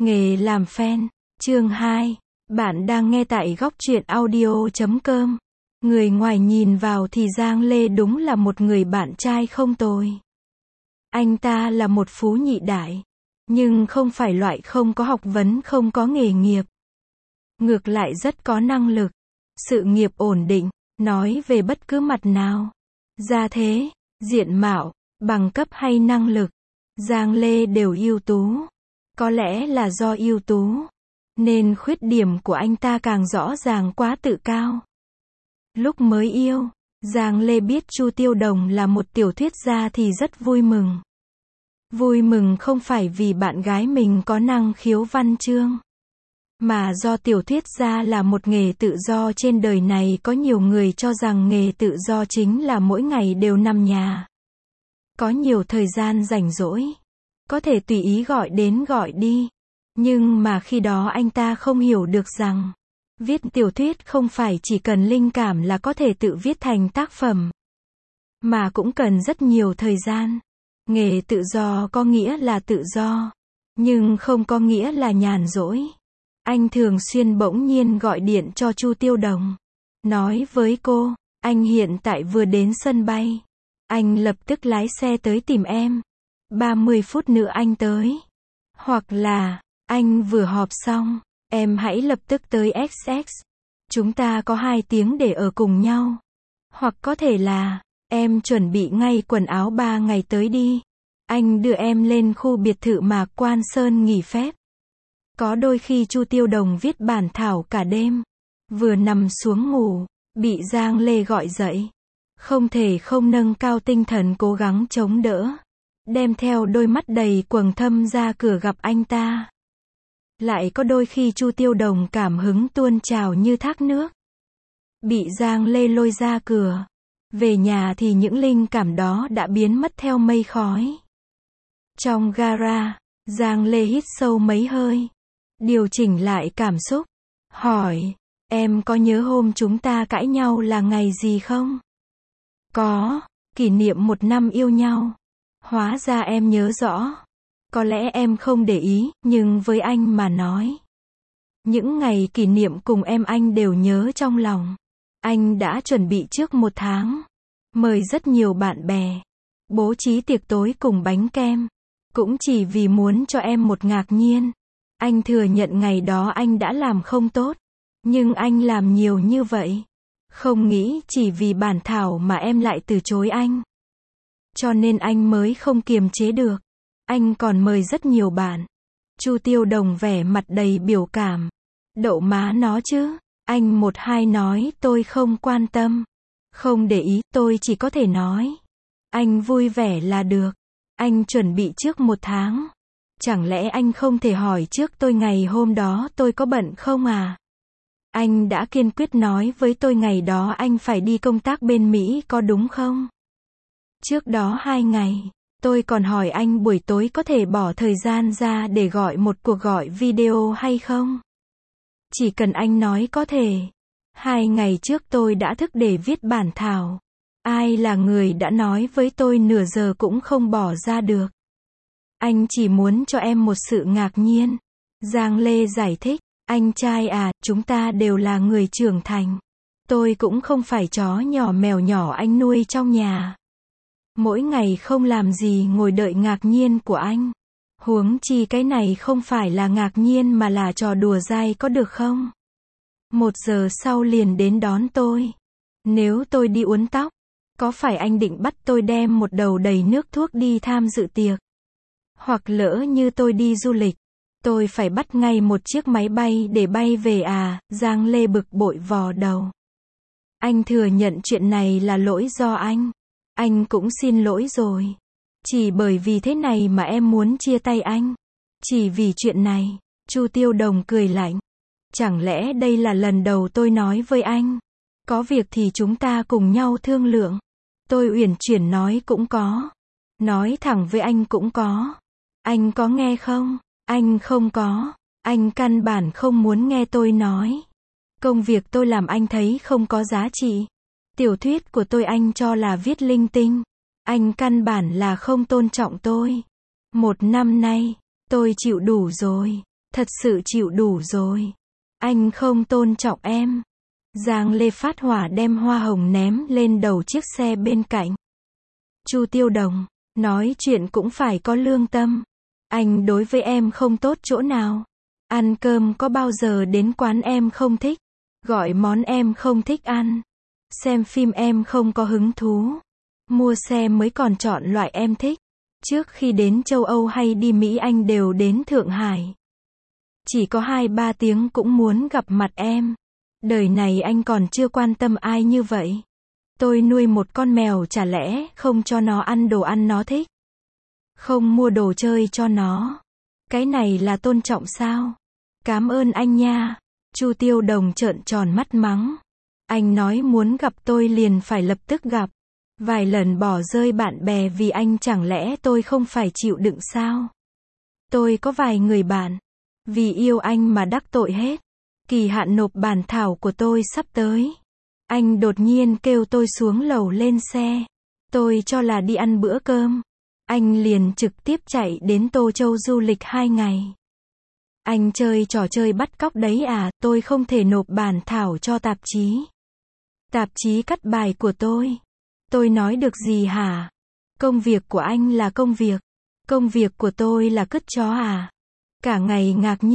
Nghề làm fan, chương 2. Bạn đang nghe tại góc truyện audio.com. Người ngoài nhìn vào thì Giang Lê đúng là một người bạn trai không tồi. Anh ta là một phú nhị đại, nhưng không phải loại không có học vấn không có nghề nghiệp. Ngược lại rất có năng lực, sự nghiệp ổn định, nói về bất cứ mặt nào. Gia thế, diện mạo, bằng cấp hay năng lực, Giang Lê đều ưu tú. Có lẽ là do ưu tú, nên khuyết điểm của anh ta càng rõ ràng quá tự cao. Lúc mới yêu, Giang Lê biết Chu Tiêu Đồng là một tiểu thuyết gia thì rất vui mừng. Vui mừng không phải vì bạn gái mình có năng khiếu văn chương, mà do tiểu thuyết gia là một nghề tự do. Trên đời này có nhiều người cho rằng nghề tự do chính là mỗi ngày đều nằm nhà, có nhiều thời gian rảnh rỗi, có thể tùy ý gọi đến gọi đi. Nhưng mà khi đó anh ta không hiểu được rằng, viết tiểu thuyết không phải chỉ cần linh cảm là có thể tự viết thành tác phẩm, mà cũng cần rất nhiều thời gian. Nghề tự do có nghĩa là tự do, nhưng không có nghĩa là nhàn rỗi. Anh thường xuyên bỗng nhiên gọi điện cho Chu Tiêu Đồng, nói với cô, anh hiện tại vừa đến sân bay. Anh lập tức lái xe tới tìm em. 30 phút nữa anh tới. Hoặc là, anh vừa họp xong, em hãy lập tức tới XX. Chúng ta có 2 tiếng để ở cùng nhau. Hoặc có thể là, em chuẩn bị ngay quần áo 3 ngày tới đi. Anh đưa em lên khu biệt thự Mạc Quan Sơn nghỉ phép. Có đôi khi Chu Tiêu Đồng viết bản thảo cả đêm. Vừa nằm xuống ngủ, bị Giang Lê gọi dậy. Không thể không nâng cao tinh thần cố gắng chống đỡ. Đem theo đôi mắt đầy quầng thâm ra cửa gặp anh ta. Lại có đôi khi Chu Tiêu Đồng cảm hứng tuôn trào như thác nước. Bị Giang Lê lôi ra cửa. Về nhà thì những linh cảm đó đã biến mất theo mây khói. Trong gara, Giang Lê hít sâu mấy hơi. Điều chỉnh lại cảm xúc. Hỏi, em có nhớ hôm chúng ta cãi nhau là ngày gì không? Có, kỷ niệm 1 năm yêu nhau. Hóa ra em nhớ rõ. Có lẽ em không để ý, nhưng với anh mà nói, những ngày kỷ niệm cùng em anh đều nhớ trong lòng. Anh đã chuẩn bị trước 1 tháng, mời rất nhiều bạn bè, bố trí tiệc tối cùng bánh kem, cũng chỉ vì muốn cho em một ngạc nhiên. Anh thừa nhận ngày đó anh đã làm không tốt, nhưng anh làm nhiều như vậy. Không nghĩ chỉ vì bản thảo mà em lại từ chối anh. Cho nên anh mới không kiềm chế được. Anh còn mời rất nhiều bạn. Chu Tiêu Đồng vẻ mặt đầy biểu cảm. Đậu má nó chứ. Anh 1-2 nói tôi không quan tâm. Không để ý, tôi chỉ có thể nói. Anh vui vẻ là được. Anh chuẩn bị trước 1 tháng. Chẳng lẽ anh không thể hỏi trước tôi ngày hôm đó tôi có bận không à? Anh đã kiên quyết nói với tôi ngày đó anh phải đi công tác bên Mỹ có đúng không? Trước đó 2 ngày, tôi còn hỏi anh buổi tối có thể bỏ thời gian ra để gọi một cuộc gọi video hay không? Chỉ cần anh nói có thể. 2 ngày trước tôi đã thức để viết bản thảo. Ai là người đã nói với tôi nửa giờ cũng không bỏ ra được? Anh chỉ muốn cho em một sự ngạc nhiên. Giang Lê giải thích, anh trai à, chúng ta đều là người trưởng thành. Tôi cũng không phải chó nhỏ mèo nhỏ anh nuôi trong nhà. Mỗi ngày không làm gì ngồi đợi ngạc nhiên của anh. Huống chi cái này không phải là ngạc nhiên mà là trò đùa dai có được không? 1 giờ sau liền đến đón tôi. Nếu tôi đi uốn tóc, có phải anh định bắt tôi đem một đầu đầy nước thuốc đi tham dự tiệc? Hoặc lỡ như tôi đi du lịch, tôi phải bắt ngay một chiếc máy bay để bay về à? Giang Lê bực bội vò đầu. Anh thừa nhận chuyện này là lỗi do anh. Anh cũng xin lỗi rồi. Chỉ bởi vì thế này mà em muốn chia tay anh. Chỉ vì chuyện này. Chu Tiêu Đồng cười lạnh. Chẳng lẽ đây là lần đầu tôi nói với anh, có việc thì chúng ta cùng nhau thương lượng. Tôi uyển chuyển nói cũng có. Nói thẳng với anh cũng có. Anh có nghe không? Anh không có. Anh căn bản không muốn nghe tôi nói. Công việc tôi làm anh thấy không có giá trị. Tiểu thuyết của tôi anh cho là viết linh tinh. Anh căn bản là không tôn trọng tôi. 1 năm nay, tôi chịu đủ rồi. Thật sự chịu đủ rồi. Anh không tôn trọng em. Giang Lê phát hỏa đem hoa hồng ném lên đầu chiếc xe bên cạnh. Chu Tiêu Đồng, nói chuyện cũng phải có lương tâm. Anh đối với em không tốt chỗ nào. Ăn cơm có bao giờ đến quán em không thích, gọi món em không thích ăn, xem phim em không có hứng thú, mua xe mới còn chọn loại em thích. Trước khi đến châu Âu hay đi Mỹ anh đều đến Thượng Hải. Chỉ có 2-3 tiếng cũng muốn gặp mặt em. Đời này anh còn chưa quan tâm ai như vậy. Tôi nuôi một con mèo chả lẽ không cho nó ăn đồ ăn nó thích? Không mua đồ chơi cho nó. Cái này là tôn trọng sao? Cảm ơn anh nha. Chu Tiêu Đồng trợn tròn mắt mắng. Anh nói muốn gặp tôi liền phải lập tức gặp. Vài lần bỏ rơi bạn bè vì anh chẳng lẽ tôi không phải chịu đựng sao? Tôi có vài người bạn. Vì yêu anh mà đắc tội hết. Kỳ hạn nộp bản thảo của tôi sắp tới. Anh đột nhiên kêu tôi xuống lầu lên xe. Tôi cho là đi ăn bữa cơm. Anh liền trực tiếp chạy đến Tô Châu du lịch 2 ngày. Anh chơi trò chơi bắt cóc đấy à, tôi không thể nộp bản thảo cho tạp chí. Tạp chí cắt bài của tôi. Tôi nói được gì hả? Công việc của anh là công việc. Công việc của tôi là cứt chó à? Cả ngày ngạc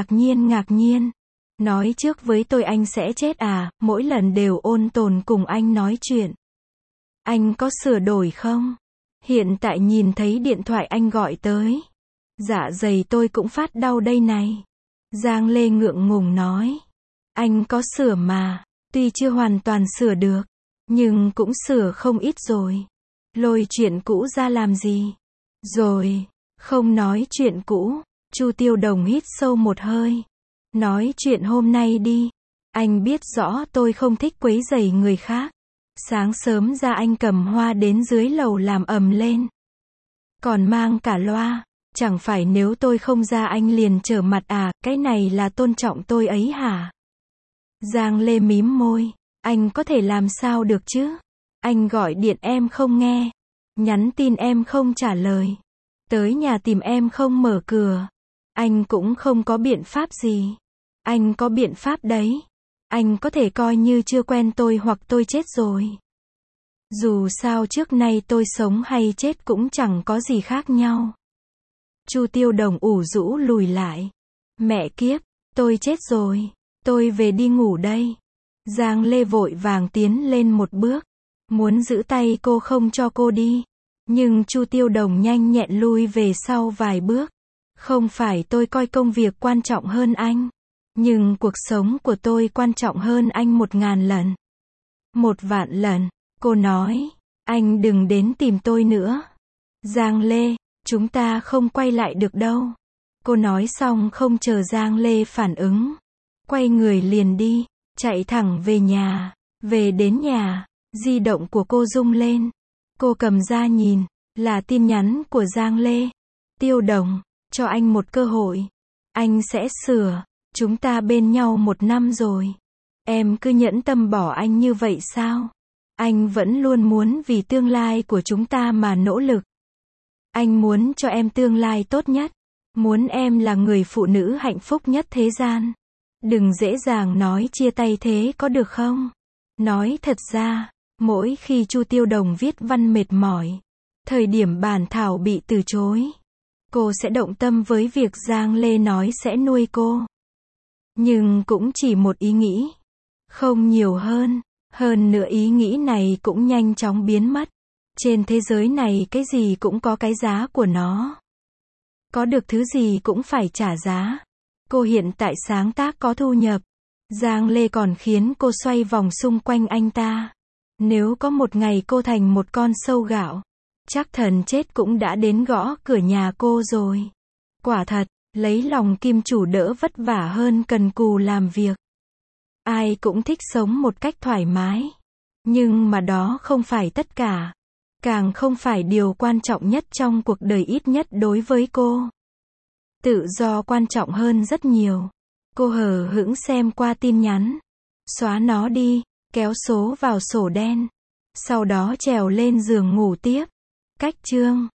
nhiên. Nói trước với tôi anh sẽ chết à, mỗi lần đều ôn tồn cùng anh nói chuyện. Anh có sửa đổi không? Hiện tại nhìn thấy điện thoại anh gọi tới. Dạ dày tôi cũng phát đau đây này. Giang Lê ngượng ngùng nói. Anh có sửa mà, tuy chưa hoàn toàn sửa được, nhưng cũng sửa không ít rồi. Lôi chuyện cũ ra làm gì? Rồi, không nói chuyện cũ. Chu Tiêu Đồng hít sâu một hơi. Nói chuyện hôm nay đi. Anh biết rõ tôi không thích quấy rầy người khác. Sáng sớm ra anh cầm hoa đến dưới lầu làm ầm lên. Còn mang cả loa. Chẳng phải nếu tôi không ra anh liền trở mặt à, cái này là tôn trọng tôi ấy hả? Giang Lê mím môi. Anh có thể làm sao được chứ? Anh gọi điện em không nghe. Nhắn tin em không trả lời. Tới nhà tìm em không mở cửa. Anh cũng không có biện pháp gì. Anh có biện pháp đấy. Anh có thể coi như chưa quen tôi hoặc tôi chết rồi. Dù sao trước nay tôi sống hay chết cũng chẳng có gì khác nhau. Chu Tiêu Đồng ủ rũ lùi lại. Mẹ kiếp, tôi chết rồi. Tôi về đi ngủ đây. Giang Lê vội vàng tiến lên một bước. Muốn giữ tay cô không cho cô đi. Nhưng Chu Tiêu Đồng nhanh nhẹn lui về sau vài bước. Không phải tôi coi công việc quan trọng hơn anh. Nhưng cuộc sống của tôi quan trọng hơn anh 1000 lần. 1.000.000 lần. Cô nói. Anh đừng đến tìm tôi nữa. Giang Lê, chúng ta không quay lại được đâu. Cô nói xong không chờ Giang Lê phản ứng. Quay người liền đi. Chạy thẳng về nhà. Về đến nhà. Di động của cô rung lên. Cô cầm ra nhìn. Là tin nhắn của Giang Lê. Tiêu Đồng, cho anh một cơ hội. Anh sẽ sửa. Chúng ta bên nhau 1 năm rồi. Em cứ nhẫn tâm bỏ anh như vậy sao? Anh vẫn luôn muốn vì tương lai của chúng ta mà nỗ lực. Anh muốn cho em tương lai tốt nhất. Muốn em là người phụ nữ hạnh phúc nhất thế gian. Đừng dễ dàng nói chia tay thế có được không? Nói thật ra, mỗi khi Chu Tiêu Đồng viết văn mệt mỏi, thời điểm bản thảo bị từ chối, cô sẽ động tâm với việc Giang Lê nói sẽ nuôi cô. Nhưng cũng chỉ một ý nghĩ. Không nhiều hơn. Hơn nữa ý nghĩ này cũng nhanh chóng biến mất. Trên thế giới này cái gì cũng có cái giá của nó. Có được thứ gì cũng phải trả giá. Cô hiện tại sáng tác có thu nhập. Giang Lê còn khiến cô xoay vòng xung quanh anh ta. Nếu có một ngày cô thành một con sâu gạo, chắc thần chết cũng đã đến gõ cửa nhà cô rồi. Quả thật, lấy lòng kim chủ đỡ vất vả hơn cần cù làm việc. Ai cũng thích sống một cách thoải mái. Nhưng mà đó không phải tất cả. Càng không phải điều quan trọng nhất trong cuộc đời, ít nhất đối với cô. Tự do quan trọng hơn rất nhiều. Cô hờ hững xem qua tin nhắn. Xóa nó đi, kéo số vào sổ đen. Sau đó trèo lên giường ngủ tiếp. Cách chương